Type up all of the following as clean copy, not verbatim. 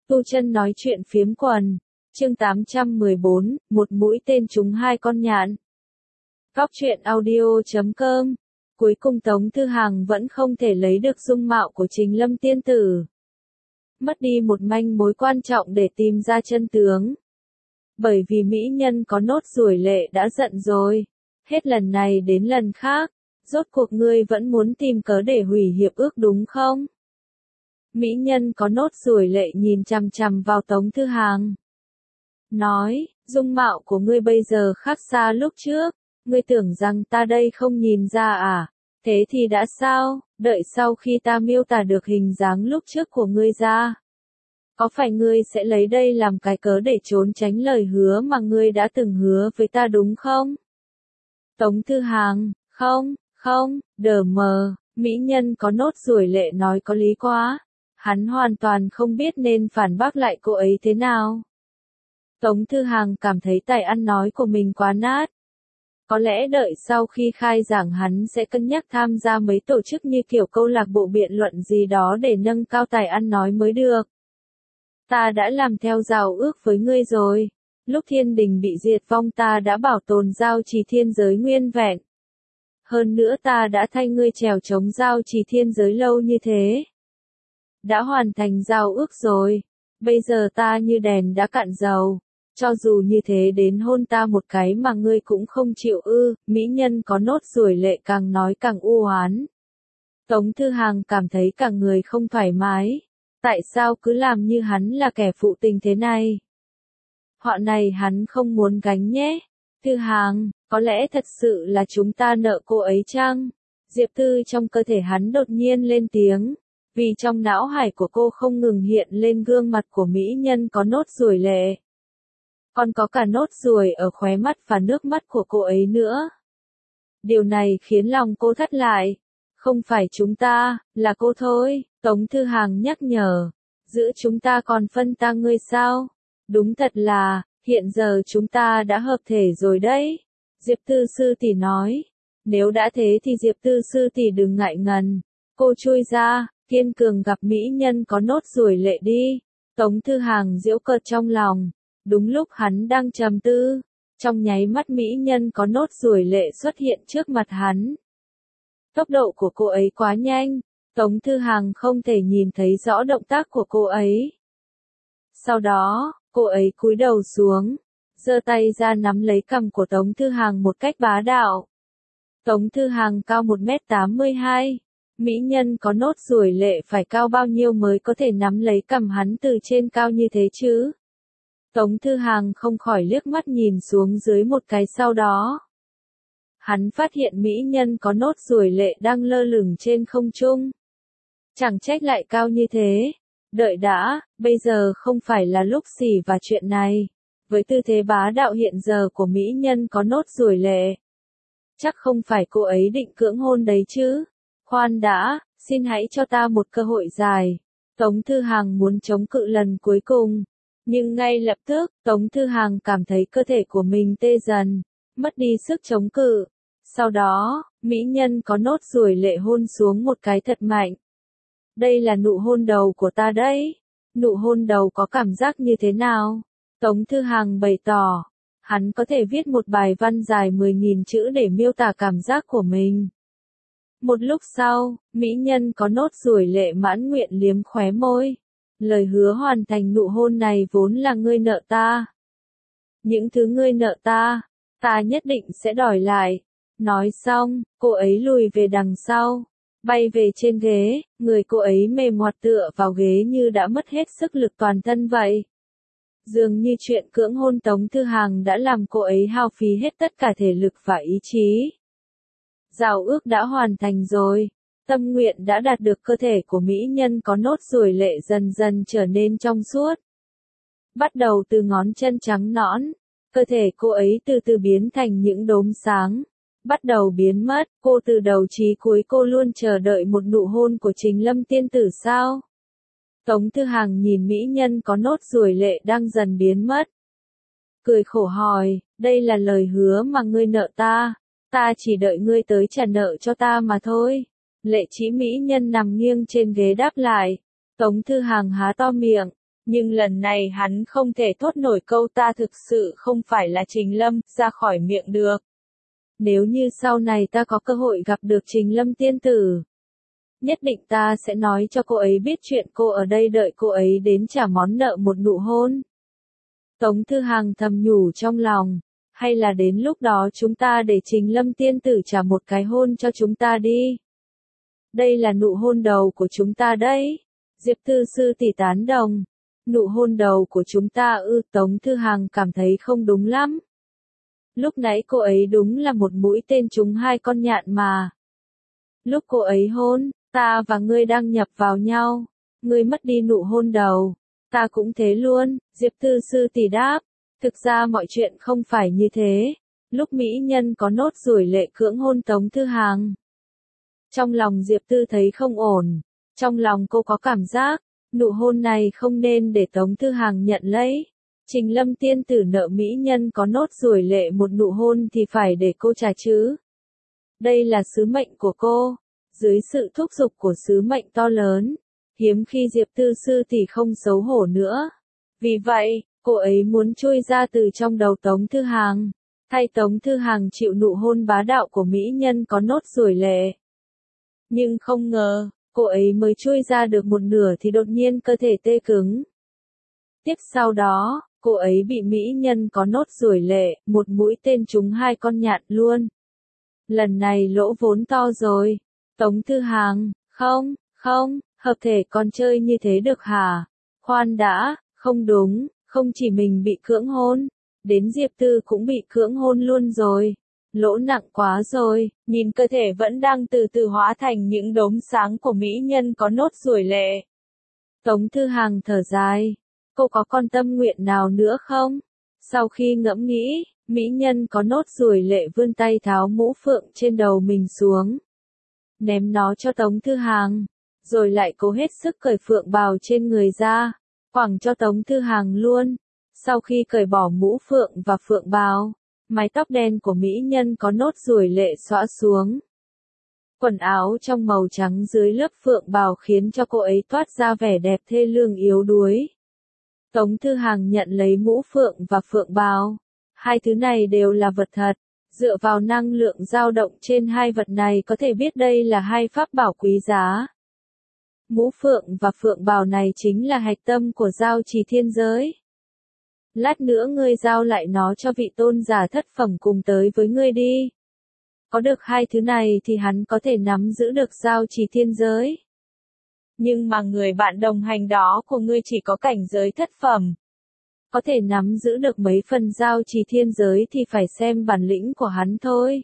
Tu Chân nói chuyện phiếm quần, chương 814, một mũi tên trúng hai con nhạn. Góc truyện audio.com. Cuối cùng Tống Thư Hằng vẫn không thể lấy được dung mạo của Trình Lâm tiên tử. Mất đi một manh mối quan trọng để tìm ra chân tướng. Bởi vì mỹ nhân có nốt ruồi lệ đã giận rồi. Hết lần này đến lần khác, rốt cuộc ngươi vẫn muốn tìm cớ để hủy hiệp ước đúng không? Mỹ nhân có nốt ruồi lệ nhìn chằm chằm vào Tống Thư Hằng. Nói, dung mạo của ngươi bây giờ khác xa lúc trước, ngươi tưởng rằng ta đây không nhìn ra à? Thế thì đã sao, đợi sau khi ta miêu tả được hình dáng lúc trước của ngươi ra. Có phải ngươi sẽ lấy đây làm cái cớ để trốn tránh lời hứa mà ngươi đã từng hứa với ta đúng không? Tống Thư Hằng, không, đờ mờ, mỹ nhân có nốt ruồi lệ nói có lý quá. Hắn hoàn toàn không biết nên phản bác lại cô ấy thế nào. Tống Thư Hằng cảm thấy tài ăn nói của mình quá nát. Có lẽ đợi sau khi khai giảng hắn sẽ cân nhắc tham gia mấy tổ chức như kiểu câu lạc bộ biện luận gì đó để nâng cao tài ăn nói mới được. Ta đã làm theo giao ước với ngươi rồi. Lúc thiên đình bị diệt vong ta đã bảo tồn giao trì thiên giới nguyên vẹn. Hơn nữa ta đã thay ngươi trèo chống giao trì thiên giới lâu như thế. Đã hoàn thành giao ước rồi. Bây giờ ta như đèn đã cạn dầu. Cho dù như thế đến hôn ta một cái mà ngươi cũng không chịu ư. Mỹ nhân có nốt ruồi lệ càng nói càng u oán. Tống Thư Hằng cảm thấy cả người không thoải mái. Tại sao cứ làm như hắn là kẻ phụ tình thế này? Họ này hắn không muốn gánh nhé. Thư Hằng, có lẽ thật sự là chúng ta nợ cô ấy chăng? Diệp Tư trong cơ thể hắn đột nhiên lên tiếng. Vì trong não hải của cô không ngừng hiện lên gương mặt của mỹ nhân có nốt ruồi lệ. Còn có cả nốt ruồi ở khóe mắt và nước mắt của cô ấy nữa. Điều này khiến lòng cô thắt lại. Không phải chúng ta, là cô thôi, Tống Thư Hằng nhắc nhở. Giữa chúng ta còn phân ta ngươi sao? Đúng thật là, hiện giờ chúng ta đã hợp thể rồi đấy. Diệp Tư sư tỷ nói. Nếu đã thế thì Diệp Tư sư tỷ đừng ngại ngần. Cô chui ra, kiên cường gặp mỹ nhân có nốt ruồi lệ đi. Tống Thư Hằng giễu cợt trong lòng. Đúng lúc hắn đang trầm tư, trong nháy mắt mỹ nhân có nốt ruồi lệ xuất hiện trước mặt hắn. Tốc độ của cô ấy quá nhanh, Tống Thư Hằng không thể nhìn thấy rõ động tác của cô ấy. Sau đó, cô ấy cúi đầu xuống, giơ tay ra nắm lấy cằm của Tống Thư Hằng một cách bá đạo. Tống Thư Hằng cao 1m82, mỹ nhân có nốt ruồi lệ phải cao bao nhiêu mới có thể nắm lấy cằm hắn từ trên cao như thế chứ? Tống Thư Hằng không khỏi liếc mắt nhìn xuống dưới một cái sau đó. Hắn phát hiện mỹ nhân có nốt ruồi lệ đang lơ lửng trên không trung. Chẳng trách lại cao như thế. Đợi đã, bây giờ không phải là lúc xỉ và chuyện này. Với tư thế bá đạo hiện giờ của mỹ nhân có nốt ruồi lệ. Chắc không phải cô ấy định cưỡng hôn đấy chứ. Khoan đã, xin hãy cho ta một cơ hội dài. Tống Thư Hằng muốn chống cự lần cuối cùng. Nhưng ngay lập tức, Tống Thư Hằng cảm thấy cơ thể của mình tê dần, mất đi sức chống cự. Sau đó, mỹ nhân có nốt ruồi lệ hôn xuống một cái thật mạnh. Đây là nụ hôn đầu của ta đấy. Nụ hôn đầu có cảm giác như thế nào? Tống Thư Hằng bày tỏ. Hắn có thể viết một bài văn dài 10.000 chữ để miêu tả cảm giác của mình. Một lúc sau, mỹ nhân có nốt ruồi lệ mãn nguyện liếm khóe môi. Lời hứa hoàn thành nụ hôn này vốn là ngươi nợ ta. Những thứ ngươi nợ ta, ta nhất định sẽ đòi lại. Nói xong, cô ấy lùi về đằng sau, bay về trên ghế, người cô ấy mềm ngoặt tựa vào ghế như đã mất hết sức lực toàn thân vậy. Dường như chuyện cưỡng hôn Tống Thư Hằng đã làm cô ấy hao phí hết tất cả thể lực và ý chí. Giao ước đã hoàn thành rồi. Tâm nguyện đã đạt được, cơ thể của mỹ nhân có nốt ruồi lệ dần dần trở nên trong suốt. Bắt đầu từ ngón chân trắng nõn, cơ thể cô ấy từ từ biến thành những đốm sáng. Bắt đầu biến mất, cô từ đầu chí cuối cô luôn chờ đợi một nụ hôn của Trình Lâm tiên tử sao? Tống Thư Hằng nhìn mỹ nhân có nốt ruồi lệ đang dần biến mất. Cười khổ hỏi, đây là lời hứa mà ngươi nợ ta. Ta chỉ đợi ngươi tới trả nợ cho ta mà thôi. Lệ Chỉ mỹ nhân nằm nghiêng trên ghế đáp lại. Tống Thư Hằng há to miệng, Nhưng lần này hắn không thể thốt nổi câu ta thực sự không phải là Trình Lâm ra khỏi miệng được. Nếu như sau này ta có cơ hội gặp được Trình Lâm tiên tử, nhất định ta sẽ nói cho cô ấy biết chuyện cô ở đây đợi cô ấy đến trả món nợ một nụ hôn. Tống Thư Hàng thầm nhủ trong lòng, hay là đến lúc đó chúng ta để Trình Lâm tiên tử trả một cái hôn cho chúng ta đi. Đây là nụ hôn đầu của chúng ta đấy. Diệp Tư sư tỷ tán đồng. Nụ hôn đầu của chúng ta ư? Tống Thư Hàng cảm thấy không đúng lắm. Lúc nãy cô ấy đúng là một mũi tên trúng hai con nhạn mà. Lúc cô ấy hôn, ta và ngươi đang nhập vào nhau. Ngươi mất đi nụ hôn đầu. Ta cũng thế luôn, Diệp Tư sư tỷ đáp. Thực ra mọi chuyện không phải như thế. Lúc mỹ nhân có nốt ruồi lệ cưỡng hôn Tống Thư Hàng. Trong lòng Diệp Tư thấy không ổn. Trong lòng cô có cảm giác, nụ hôn này không nên để Tống Thư Hàng nhận lấy. Trình Lâm tiên tử nợ mỹ nhân có nốt ruồi lệ một nụ hôn thì phải để cô trả chứ. Đây là sứ mệnh của cô. Dưới sự thúc giục của sứ mệnh to lớn, hiếm khi Diệp Tư sư tỷ không xấu hổ nữa. Vì vậy, cô ấy muốn chui ra từ trong đầu Tống Thư Hàng, thay Tống Thư Hàng chịu nụ hôn bá đạo của mỹ nhân có nốt ruồi lệ. Nhưng không ngờ, cô ấy mới chui ra được một nửa thì đột nhiên cơ thể tê cứng. Tiếp sau đó, cô ấy bị mỹ nhân có nốt ruồi lệ, một mũi tên trúng hai con nhạn luôn. Lần này lỗ vốn to rồi. Tống Thư Hàng, không, hợp thể còn chơi như thế được hả? Khoan đã, không đúng, không chỉ mình bị cưỡng hôn, đến Diệp Tư cũng bị cưỡng hôn luôn rồi. Lỗ nặng quá rồi, nhìn cơ thể vẫn đang từ từ hóa thành những đốm sáng của mỹ nhân có nốt ruồi lệ. Tống Thư Hàng thở dài, cô có con tâm nguyện nào nữa không? Sau khi ngẫm nghĩ, mỹ nhân có nốt ruồi lệ vươn tay tháo mũ phượng trên đầu mình xuống. Ném nó cho Tống Thư Hàng, rồi lại cố hết sức cởi phượng bào trên người ra, quẳng cho Tống Thư Hàng luôn. Sau khi cởi bỏ mũ phượng và phượng bào, mái tóc đen của mỹ nhân có nốt ruồi lệ xõa xuống. Quần áo trong màu trắng dưới lớp phượng bào khiến cho cô ấy toát ra vẻ đẹp thê lương yếu đuối. Tống Thư Hàng nhận lấy mũ phượng và phượng bào. Hai thứ này đều là vật thật. Dựa vào năng lượng dao động trên hai vật này có thể biết đây là hai pháp bảo quý giá. Mũ phượng và phượng bào này chính là hạch tâm của giao trì thiên giới. Lát nữa ngươi giao lại nó cho vị tôn giả thất phẩm cùng tới với ngươi đi. Có được hai thứ này thì hắn có thể nắm giữ được giao trì thiên giới. Nhưng mà người bạn đồng hành đó của ngươi chỉ có cảnh giới thất phẩm. Có thể nắm giữ được mấy phần giao trì thiên giới thì phải xem bản lĩnh của hắn thôi.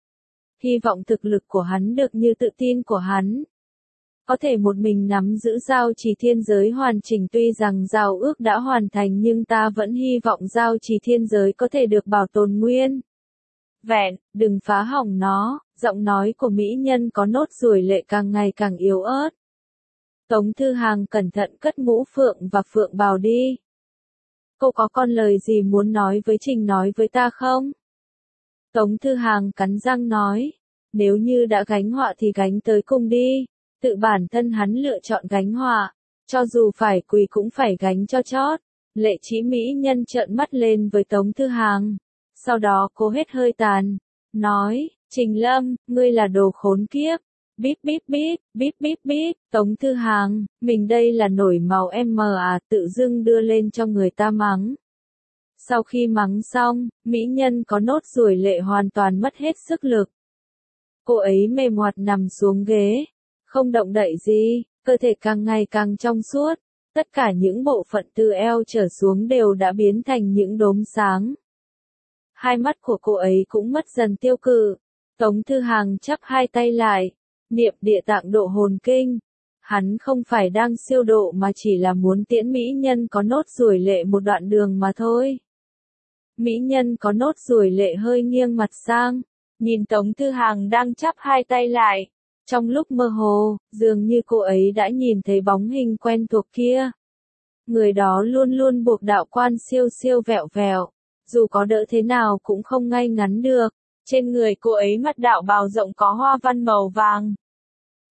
Hy vọng thực lực của hắn được như tự tin của hắn. Có thể một mình nắm giữ giao trì thiên giới hoàn chỉnh, tuy rằng giao ước đã hoàn thành nhưng ta vẫn hy vọng giao trì thiên giới có thể được bảo tồn nguyên vẹn, đừng phá hỏng nó. Giọng nói của mỹ nhân có nốt ruồi lệ càng ngày càng yếu ớt. Tống Thư Hàng cẩn thận cất mũ phượng và phượng bào đi. Cô có con lời gì muốn nói với Trình nói với ta không? Tống Thư Hàng cắn răng nói. Nếu như đã gánh họa thì gánh tới cùng đi. Tự bản thân hắn lựa chọn gánh họa. Cho dù phải quỳ cũng phải gánh cho chót. Lệ Chí mỹ nhân trợn mắt lên với Tống Thư Hàng. Sau đó cô hết hơi tàn. Nói, Trình Lâm, ngươi là đồ khốn kiếp. Bíp bíp bíp, bíp bíp bíp. Tống Thư Hàng, mình đây là nổi màu em à, tự dưng đưa lên cho người ta mắng. Sau khi mắng xong, mỹ nhân có nốt ruồi lệ hoàn toàn mất hết sức lực. Cô ấy mềm hoạt nằm xuống ghế, không động đậy gì, cơ thể càng ngày càng trong suốt. Tất cả những bộ phận từ eo trở xuống đều đã biến thành những đốm sáng. Hai mắt của cô ấy cũng mất dần tiêu cự. Tống Thư Hàng chắp hai tay lại, niệm địa tạng độ hồn kinh. Hắn không phải đang siêu độ mà chỉ là muốn tiễn mỹ nhân có nốt ruồi lệ một đoạn đường mà thôi. Mỹ nhân có nốt ruồi lệ hơi nghiêng mặt sang, nhìn Tống Thư Hàng đang chắp hai tay lại. Trong lúc mơ hồ, dường như cô ấy đã nhìn thấy bóng hình quen thuộc kia. Người đó luôn luôn buộc đạo quan siêu siêu vẹo vẹo, dù có đỡ thế nào cũng không ngay ngắn được. Trên người cô ấy mặc đạo bào rộng có hoa văn màu vàng.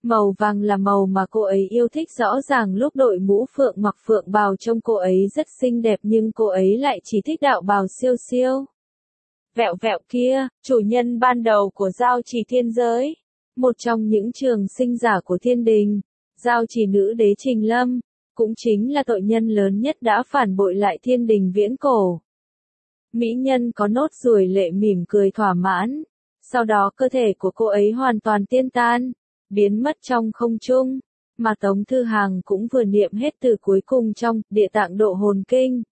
Màu vàng là màu mà cô ấy yêu thích, rõ ràng lúc đội mũ phượng mặc phượng bào trông cô ấy rất xinh đẹp, nhưng cô ấy lại chỉ thích đạo bào siêu siêu vẹo vẹo kia, chủ nhân ban đầu của Giao Trì Thiên Giới. Một trong những trường sinh giả của thiên đình, Giao Trì nữ đế Trình Lâm, cũng chính là tội nhân lớn nhất đã phản bội lại thiên đình viễn cổ. Mỹ nhân có nốt ruồi lệ mỉm cười thỏa mãn, sau đó cơ thể của cô ấy hoàn toàn tiên tan, biến mất trong không trung, mà Tống Thư Hàng cũng vừa niệm hết từ cuối cùng trong Địa Tạng Độ Hồn Kinh.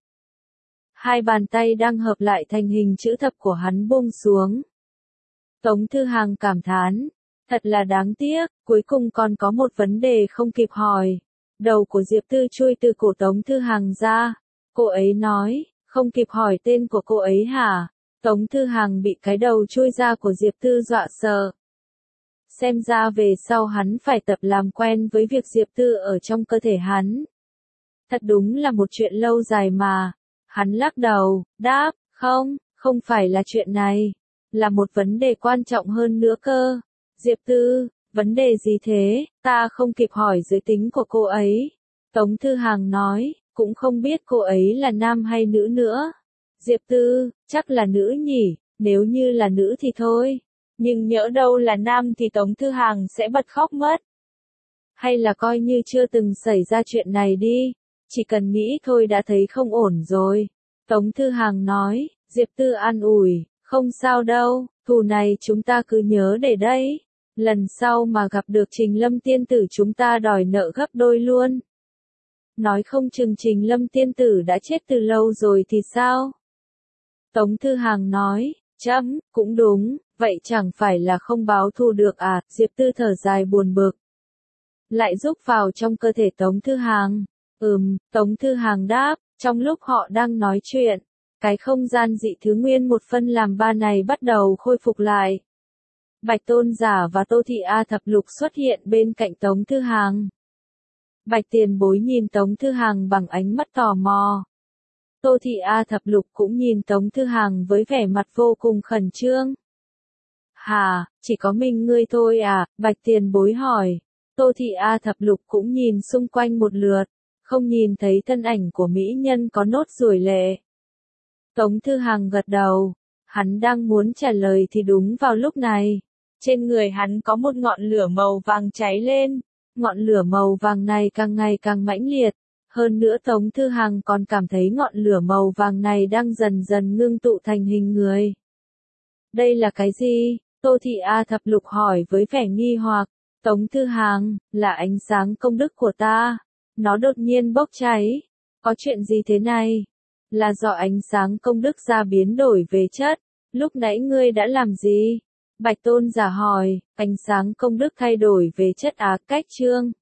Hai bàn tay đang hợp lại thành hình chữ thập của hắn buông xuống. Tống Thư Hàng cảm thán, thật là đáng tiếc, cuối cùng còn có một vấn đề không kịp hỏi. Đầu của Diệp Tư chui từ cổ Tống Thư Hàng ra. Cô ấy nói, không kịp hỏi tên của cô ấy hả? Tống Thư Hàng bị cái đầu chui ra của Diệp Tư dọa sợ. Xem ra về sau hắn phải tập làm quen với việc Diệp Tư ở trong cơ thể hắn. Thật đúng là một chuyện lâu dài mà. Hắn lắc đầu, đáp, không phải là chuyện này. Là một vấn đề quan trọng hơn nữa cơ. Diệp Tư, vấn đề gì thế? Ta không kịp hỏi giới tính của cô ấy. Tống Thư Hàng nói, cũng không biết cô ấy là nam hay nữ nữa. Diệp Tư, chắc là nữ nhỉ, nếu như là nữ thì thôi. Nhưng nhỡ đâu là nam thì Tống Thư Hàng sẽ bật khóc mất. Hay là coi như chưa từng xảy ra chuyện này đi. Chỉ cần nghĩ thôi đã thấy không ổn rồi. Tống Thư Hàng nói, Diệp Tư an ủi, không sao đâu, thù này chúng ta cứ nhớ để đấy. Lần sau mà gặp được Trình Lâm tiên tử chúng ta đòi nợ gấp đôi luôn. Nói không chừng Trình Lâm tiên tử đã chết từ lâu rồi thì sao? Tống Thư Hàng nói, cũng đúng, vậy chẳng phải là không báo thù được à? Diệp Tư thở dài buồn bực. Lại rúc vào trong cơ thể Tống Thư Hàng. Tống Thư Hàng đáp, trong lúc họ đang nói chuyện, cái không gian dị thứ nguyên một phân làm ba này bắt đầu khôi phục lại. Bạch Tôn Giả và Tô Thị A Thập Lục xuất hiện bên cạnh Tống Thư Hàng. Bạch Tiền Bối nhìn Tống Thư Hàng bằng ánh mắt tò mò. Tô Thị A Thập Lục cũng nhìn Tống Thư Hàng với vẻ mặt vô cùng khẩn trương. Hà, chỉ có mình ngươi thôi à? Bạch Tiền Bối hỏi. Tô Thị A Thập Lục cũng nhìn xung quanh một lượt, không nhìn thấy thân ảnh của mỹ nhân có nốt ruồi lệ. Tống Thư Hàng gật đầu, hắn đang muốn trả lời thì đúng vào lúc này, trên người hắn có một ngọn lửa màu vàng cháy lên, ngọn lửa màu vàng này càng ngày càng mãnh liệt, hơn nữa Tống Thư Hàng còn cảm thấy ngọn lửa màu vàng này đang dần dần ngưng tụ thành hình người. Đây là cái gì? Tô Thị A Thập Lục hỏi với vẻ nghi hoặc. Tống Thư Hàng, là ánh sáng công đức của ta. Nó đột nhiên bốc cháy. Có chuyện gì thế này? Là do ánh sáng công đức ra biến đổi về chất. Lúc nãy ngươi đã làm gì? Bạch Tôn Giả hỏi, ánh sáng công đức thay đổi về chất á? Cách chương